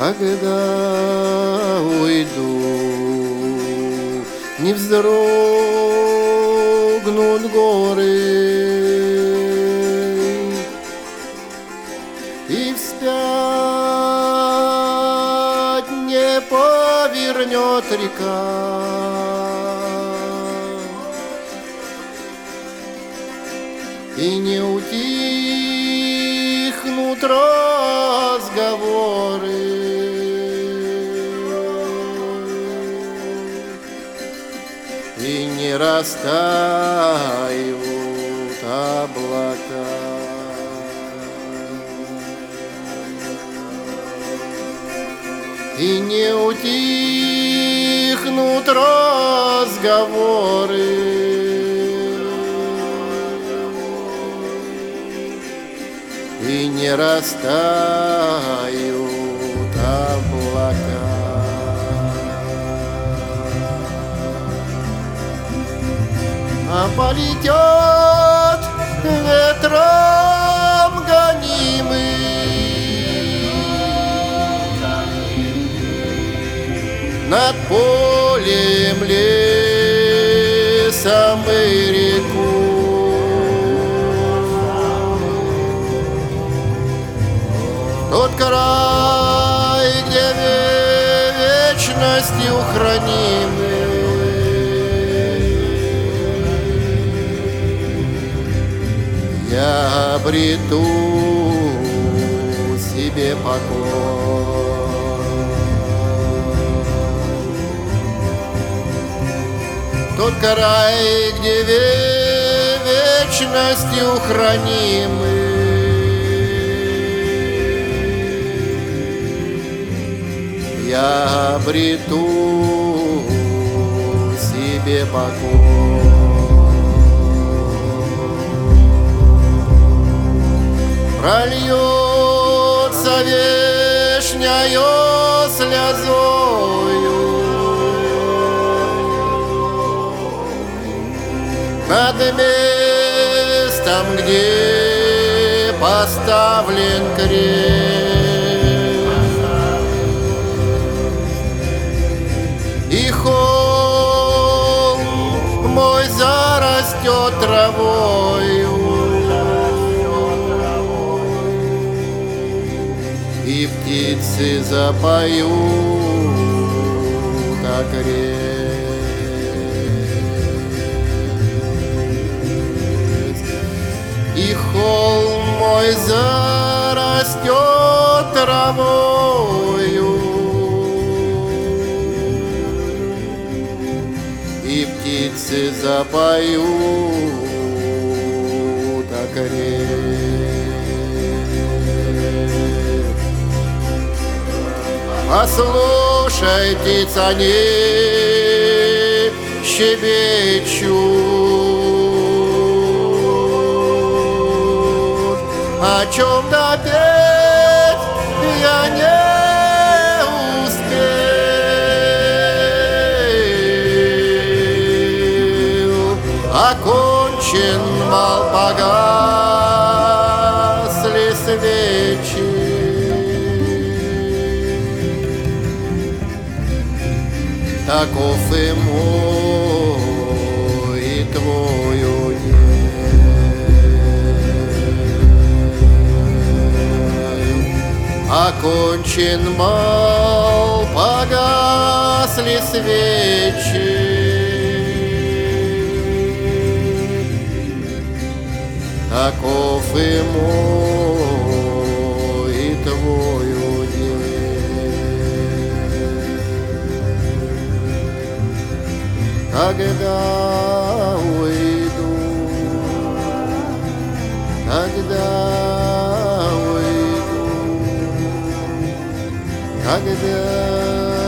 Когда уйду, не вздрогнут горы, и вспять не повернет река. И не утихнут разговоры, и не растают облака. И не утихнут разговоры, и не растают облака. А полетят ветром гонимый над полем, лесом и реку. Тот край, где вечностью хранимы, я обрету себе покой. Тот край, где вечностью хранимы, я обрету себе покой. Прольется вешнею слезою над местом, где поставлен крест, и холм мой зарастет травою, и птицы запоют окрест, и холм мой зарастет травою, и птицы запоют окрест. Послушайтесь, они щебечут, о чем допеть я не успел. Окончен бал, погасли свечи, таков и мой, и твой удел. Окончен бал, погасли свечи, таков и мой, и твой удел. Когда уйду, когда уйду, когда